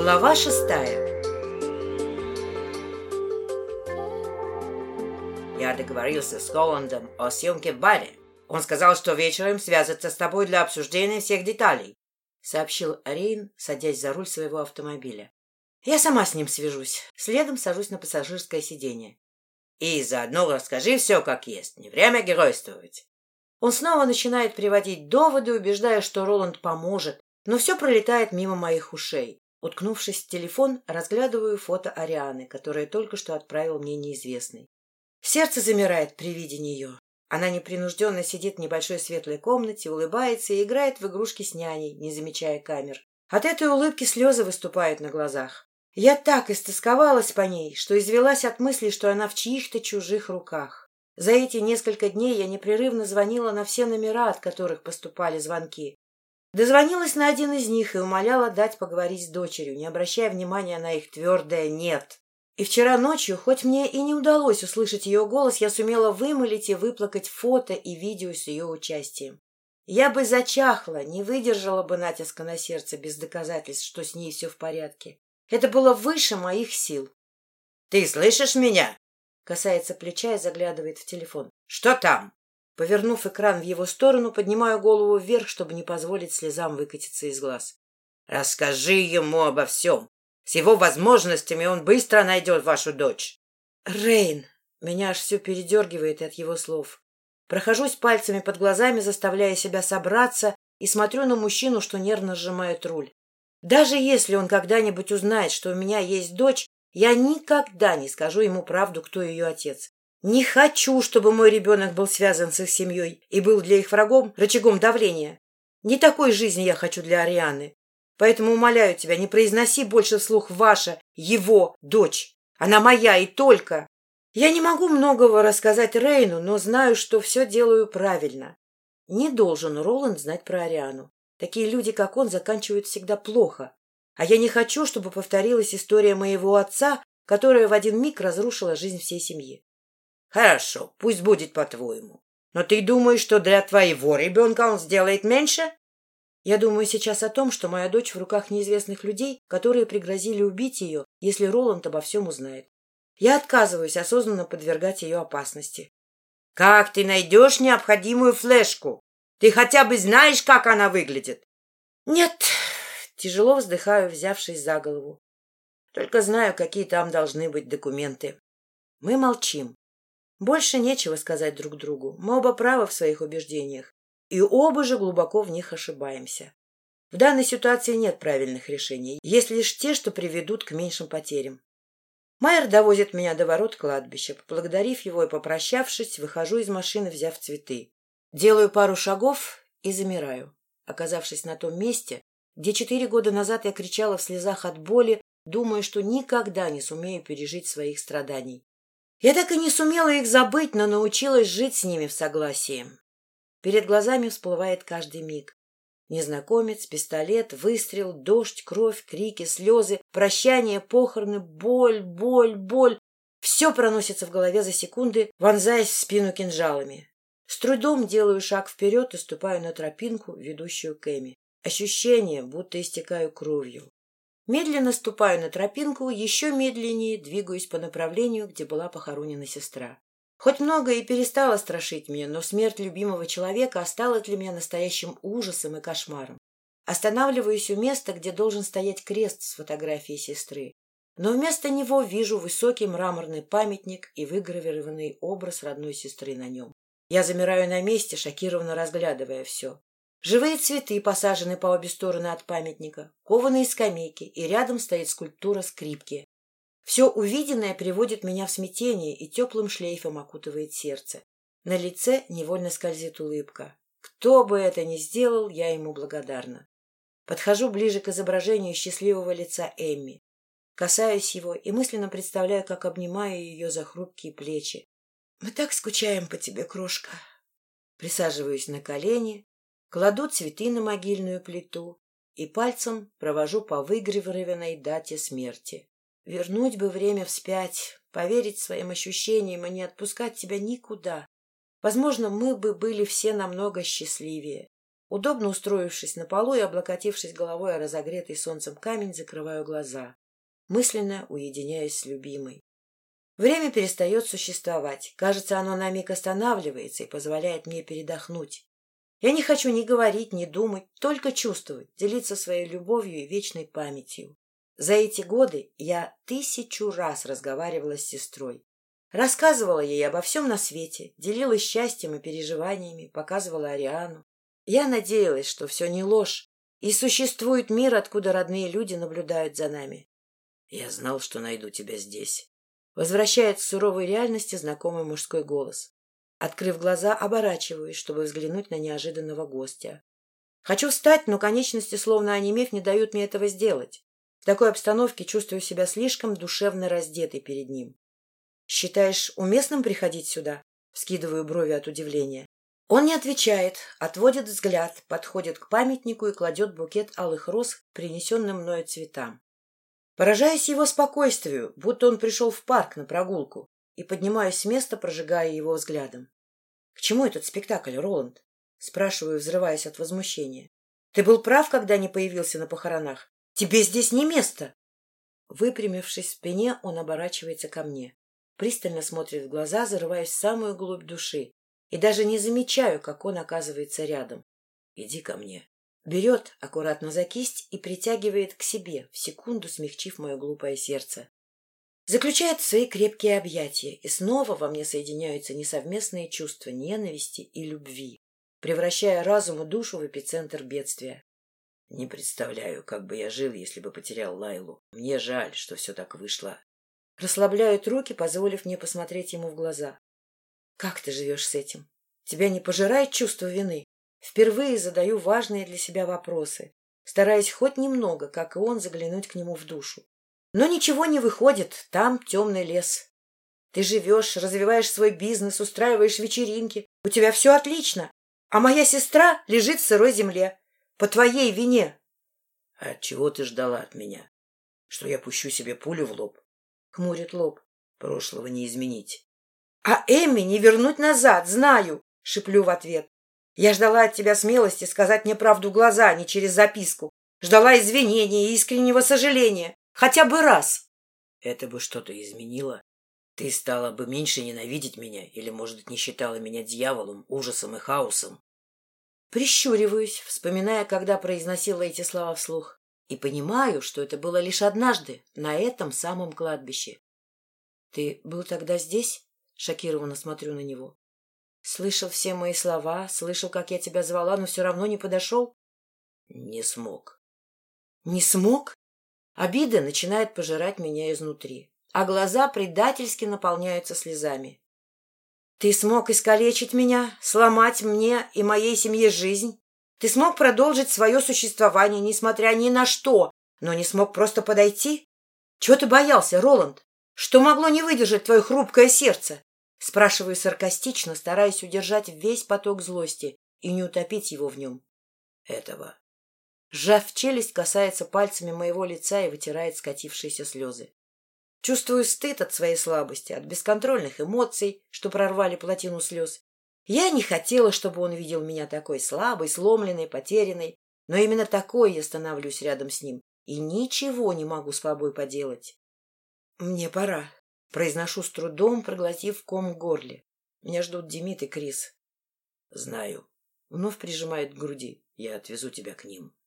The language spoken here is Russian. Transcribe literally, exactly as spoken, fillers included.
Глава шестая. Я договорился с Роландом о съемке в баре. Он сказал, что вечером свяжется с тобой для обсуждения всех деталей, — сообщил Рейн, садясь за руль своего автомобиля. Я сама с ним свяжусь. Следом сажусь на пассажирское сиденье. И заодно расскажи все как есть. Не время геройствовать. Он снова начинает приводить доводы, убеждая, что Роланд поможет, но все пролетает мимо моих ушей. Уткнувшись в телефон, разглядываю фото Арианы, которое только что отправил мне неизвестный. Сердце замирает при виде нее. Она непринужденно сидит в небольшой светлой комнате, улыбается и играет в игрушки с няней, не замечая камер. От этой улыбки слезы выступают на глазах. Я так истосковалась по ней, что извелась от мысли, что она в чьих-то чужих руках. За эти несколько дней я непрерывно звонила на все номера, от которых поступали звонки. Дозвонилась на один из них и умоляла дать поговорить с дочерью, не обращая внимания на их твердое «нет». И вчера ночью, хоть мне и не удалось услышать ее голос, я сумела вымолить и выплакать фото и видео с ее участием. Я бы зачахла, не выдержала бы натиска на сердце без доказательств, что с ней все в порядке. Это было выше моих сил. — Ты слышишь меня? — касается плеча и заглядывает в телефон. — Что там? Повернув экран в его сторону, поднимаю голову вверх, чтобы не позволить слезам выкатиться из глаз. — Расскажи ему обо всем. С его возможностями он быстро найдет вашу дочь. — Рейн! Меня аж все передергивает от его слов. Прохожусь пальцами под глазами, заставляя себя собраться, и смотрю на мужчину, что нервно сжимает руль. Даже если он когда-нибудь узнает, что у меня есть дочь, я никогда не скажу ему правду, кто ее отец. Не хочу, чтобы мой ребенок был связан с их семьей и был для их врагом рычагом давления. Не такой жизни я хочу для Арианы. Поэтому умоляю тебя, не произноси больше вслух «ваша», «его», «дочь». Она моя и только. Я не могу многого рассказать Рейну, но знаю, что все делаю правильно. Не должен Роланд знать про Ариану. Такие люди, как он, заканчивают всегда плохо. А я не хочу, чтобы повторилась история моего отца, которая в один миг разрушила жизнь всей семьи. Хорошо, пусть будет по-твоему. Но ты думаешь, что для твоего ребенка он сделает меньше? Я думаю сейчас о том, что моя дочь в руках неизвестных людей, которые пригрозили убить ее, если Роланд обо всем узнает. Я отказываюсь осознанно подвергать ее опасности. Как ты найдешь необходимую флешку? Ты хотя бы знаешь, как она выглядит? Нет, тяжело вздыхаю, взявшись за голову. Только знаю, какие там должны быть документы. Мы молчим. Больше нечего сказать друг другу. Мы оба правы в своих убеждениях. И оба же глубоко в них ошибаемся. В данной ситуации нет правильных решений. Есть лишь те, что приведут к меньшим потерям. Майер довозит меня до ворот кладбища. Поблагодарив его и попрощавшись, выхожу из машины, взяв цветы. Делаю пару шагов и замираю, оказавшись на том месте, где четыре года назад я кричала в слезах от боли, думая, что никогда не сумею пережить своих страданий. Я так и не сумела их забыть, но научилась жить с ними в согласии. Перед глазами всплывает каждый миг. Незнакомец, пистолет, выстрел, дождь, кровь, крики, слезы, прощание, похороны, боль, боль, боль. Все проносится в голове за секунды, вонзаясь в спину кинжалами. С трудом делаю шаг вперед и ступаю на тропинку, ведущую к Эми. Ощущение, будто истекаю кровью. Медленно ступаю на тропинку, еще медленнее двигаюсь по направлению, где была похоронена сестра. Хоть многое и перестало страшить меня, но смерть любимого человека осталась для меня настоящим ужасом и кошмаром. Останавливаюсь у места, где должен стоять крест с фотографией сестры. Но вместо него вижу высокий мраморный памятник и выгравированный образ родной сестры на нем. Я замираю на месте, шокированно разглядывая все. Живые цветы посажены по обе стороны от памятника, кованые скамейки, и рядом стоит скульптура скрипки. Все увиденное приводит меня в смятение и теплым шлейфом окутывает сердце. На лице невольно скользит улыбка. Кто бы это ни сделал, я ему благодарна. Подхожу ближе к изображению счастливого лица Эмми. Касаюсь его и мысленно представляю, как обнимаю ее за хрупкие плечи. «Мы так скучаем по тебе, крошка». Присаживаюсь на колени, кладу цветы на могильную плиту и пальцем провожу по выгравированной дате смерти. Вернуть бы время вспять, поверить своим ощущениям и не отпускать тебя никуда. Возможно, мы бы были все намного счастливее. Удобно устроившись на полу и облокотившись головой о разогретый солнцем камень, закрываю глаза, мысленно уединяясь с любимой. Время перестает существовать. Кажется, оно на миг останавливается и позволяет мне передохнуть. Я не хочу ни говорить, ни думать, только чувствовать, делиться своей любовью и вечной памятью. За эти годы я тысячу раз разговаривала с сестрой. Рассказывала ей обо всем на свете, делилась счастьем и переживаниями, показывала Ариану. Я надеялась, что все не ложь, и существует мир, откуда родные люди наблюдают за нами. «Я знал, что найду тебя здесь», — возвращает к суровой реальности знакомый мужской голос. Открыв глаза, оборачиваюсь, чтобы взглянуть на неожиданного гостя. Хочу встать, но конечности, словно онемев, не дают мне этого сделать. В такой обстановке чувствую себя слишком душевно раздетой перед ним. «Считаешь уместным приходить сюда?» — вскидываю брови от удивления. Он не отвечает, отводит взгляд, подходит к памятнику и кладет букет алых роз к принесенным мною цветам. Поражаюсь его спокойствию, будто он пришел в парк на прогулку, и поднимаюсь с места, прожигая его взглядом. — К чему этот спектакль, Роланд? — спрашиваю, взрываясь от возмущения. — Ты был прав, когда не появился на похоронах. Тебе здесь не место. Выпрямившись в спине, он оборачивается ко мне. Пристально смотрит в глаза, зарываясь в самую глубь души, и даже не замечаю, как он оказывается рядом. — Иди ко мне. Берет аккуратно за кисть и притягивает к себе, в секунду смягчив мое глупое сердце. Заключает в свои крепкие объятия, и снова во мне соединяются несовместные чувства ненависти и любви, превращая разум и душу в эпицентр бедствия. Не представляю, как бы я жил, если бы потерял Лайлу. Мне жаль, что все так вышло. Расслабляет руки, позволив мне посмотреть ему в глаза. Как ты живешь с этим? Тебя не пожирает чувство вины? Впервые задаю важные для себя вопросы, стараясь хоть немного, как и он, заглянуть к нему в душу. Но ничего не выходит, там темный лес. Ты живешь, развиваешь свой бизнес, устраиваешь вечеринки. У тебя все отлично. А моя сестра лежит в сырой земле. По твоей вине. — А чего ты ждала от меня? Что я пущу себе пулю в лоб? — хмурит лоб. — Прошлого не изменить. — А Эмми не вернуть назад, знаю, — шиплю в ответ. Я ждала от тебя смелости сказать мне правду в глаза, а не через записку. Ждала извинения и искреннего сожаления. Хотя бы раз. Это бы что-то изменило. Ты стала бы меньше ненавидеть меня или, может, не считала меня дьяволом, ужасом и хаосом. Прищуриваюсь, вспоминая, когда произносила эти слова вслух, и понимаю, что это было лишь однажды, на этом самом кладбище. Ты был тогда здесь? Шокированно смотрю на него. Слышал все мои слова, слышал, как я тебя звала, но все равно не подошел? Не смог. Не смог? Обида начинает пожирать меня изнутри, а глаза предательски наполняются слезами. Ты смог искалечить меня, сломать мне и моей семье жизнь. Ты смог продолжить свое существование, несмотря ни на что, но не смог просто подойти? Чего ты боялся, Роланд? Что могло не выдержать твое хрупкое сердце? Спрашиваю саркастично, стараясь удержать весь поток злости и не утопить его в нем. Этого. Сжав челюсть, касается пальцами моего лица и вытирает скатившиеся слезы. Чувствую стыд от своей слабости, от бесконтрольных эмоций, что прорвали плотину слез. Я не хотела, чтобы он видел меня такой слабой, сломленной, потерянной, но именно такой я становлюсь рядом с ним и ничего не могу с собой поделать. Мне пора. Произношу с трудом, проглотив ком в горле. Меня ждут Демид и Крис. Знаю. Вновь прижимает к груди. Я отвезу тебя к ним.